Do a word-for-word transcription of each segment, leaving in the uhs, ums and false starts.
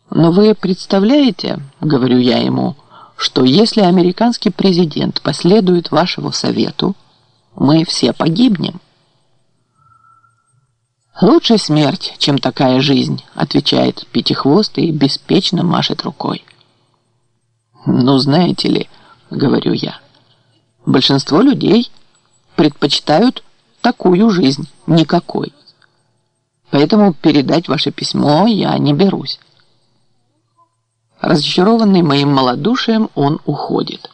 Но вы представляете, говорю я ему, что если американский президент последует вашему совету, мы все погибнем. «Лучше смерть, чем такая жизнь», — отвечает Пятихвостый и беспечно машет рукой. «Ну, знаете ли, — говорю я, — большинство людей предпочитают такую жизнь, никакой. Поэтому передать ваше письмо я не берусь». Разочарованный моим малодушием, он уходит.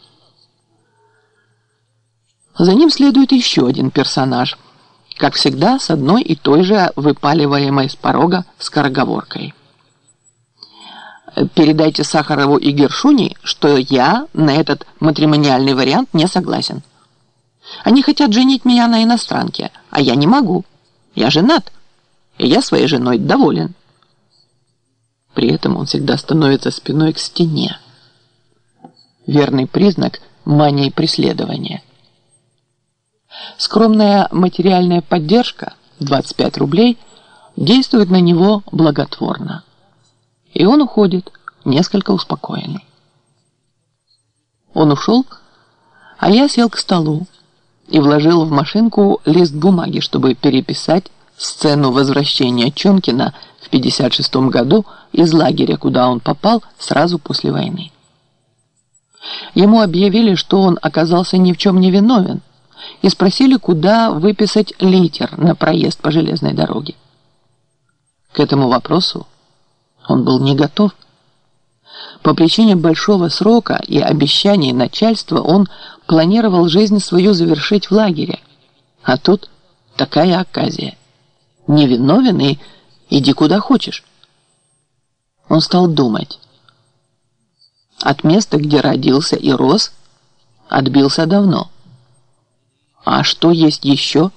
За ним следует еще один персонаж, как всегда, с одной и той же выпаливаемой с порога скороговоркой. «Передайте Сахарову и Гершуни, что я на этот матримониальный вариант не согласен. Они хотят женить меня на иностранке, а я не могу. Я женат, и я своей женой доволен». При этом он всегда становится спиной к стене. Верный признак мании преследования. Скромная материальная поддержка, двадцать пять рублей, действует на него благотворно. И он уходит, несколько успокоенный. Он ушел, а я сел к столу и вложил в машинку лист бумаги, чтобы переписать сцену возвращения Чонкина в пятьдесят шестом году из лагеря, куда он попал сразу после войны. Ему объявили, что он оказался ни в чем не виновен, и спросили, куда выписать литер на проезд по железной дороге. К этому вопросу он был не готов. По причине большого срока и обещаний начальства он планировал жизнь свою завершить в лагере. А тут такая оказия. Невиновен и иди куда хочешь. Он стал думать. От места, где родился и рос, отбился давно. А что есть еще?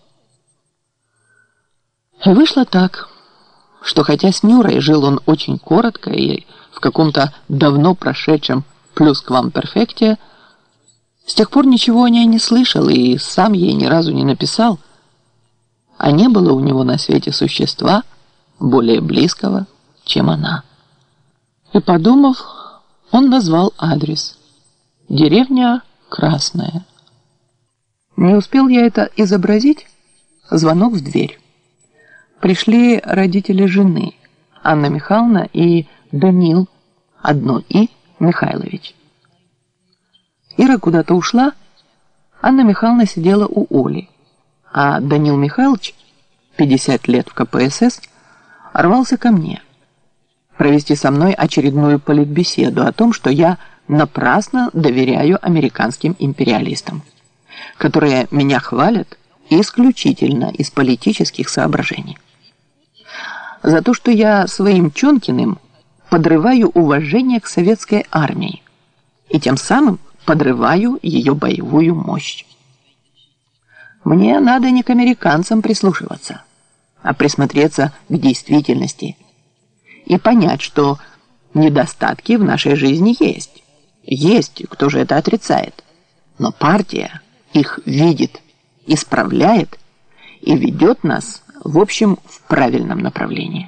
И вышло так, что хотя с Нюрой жил он очень коротко и в каком-то давно прошедшем плюсквамперфекте, с тех пор ничего о ней не слышал и сам ей ни разу не написал, а не было у него на свете существа более близкого, чем она. И подумав, он назвал адрес. Деревня Красная. Не успел я это изобразить, звонок в дверь. Пришли родители жены, Анна Михайловна и Данил, одно И, Михайлович. Ира куда-то ушла, Анна Михайловна сидела у Оли, а Данил Михайлович, пятьдесят лет в ка пэ эс эс, рвался ко мне провести со мной очередную политбеседу о том, что я напрасно доверяю американским империалистам, которые меня хвалят исключительно из политических соображений. За то, что я своим Чонкиным подрываю уважение к советской армии и тем самым подрываю ее боевую мощь. Мне надо не к американцам прислушиваться, а присмотреться к действительности и понять, что недостатки в нашей жизни есть. Есть, кто же это отрицает. Но партия их видит, исправляет и ведет нас, в общем, в правильном направлении.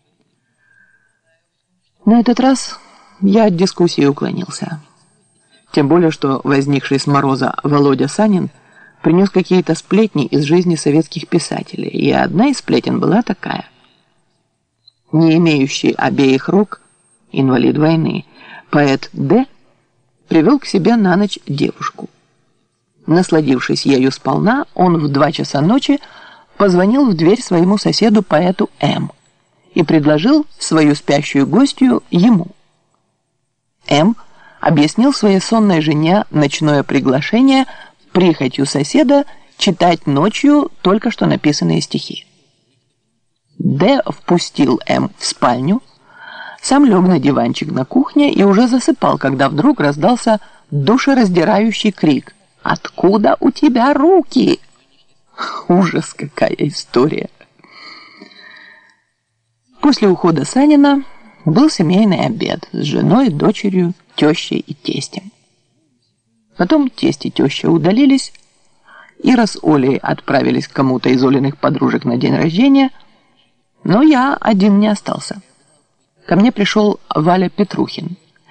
На этот раз я от дискуссии уклонился. Тем более, что возникший с мороза Володя Санин принес какие-то сплетни из жизни советских писателей, и одна из сплетен была такая. Не имеющий обеих рук, инвалид войны, поэт Д. привел к себе на ночь девушку. Насладившись ею сполна, он в два часа ночи позвонил в дверь своему соседу поэту М. и предложил свою спящую гостью ему. М. объяснил своей сонной жене ночное приглашение прихотью соседа читать ночью только что написанные стихи. Д. впустил М. в спальню, сам лег на диванчик на кухне и уже засыпал, когда вдруг раздался душераздирающий крик: «Откуда у тебя руки?» Ужас, какая история! После ухода Санина был семейный обед с женой, дочерью, тещей и тестем. Потом тесть и теща удалились, Ира с Олей отправились к кому-то из Олиных подружек на день рождения, но я один не остался. ко мне пришел Валя Петрухин.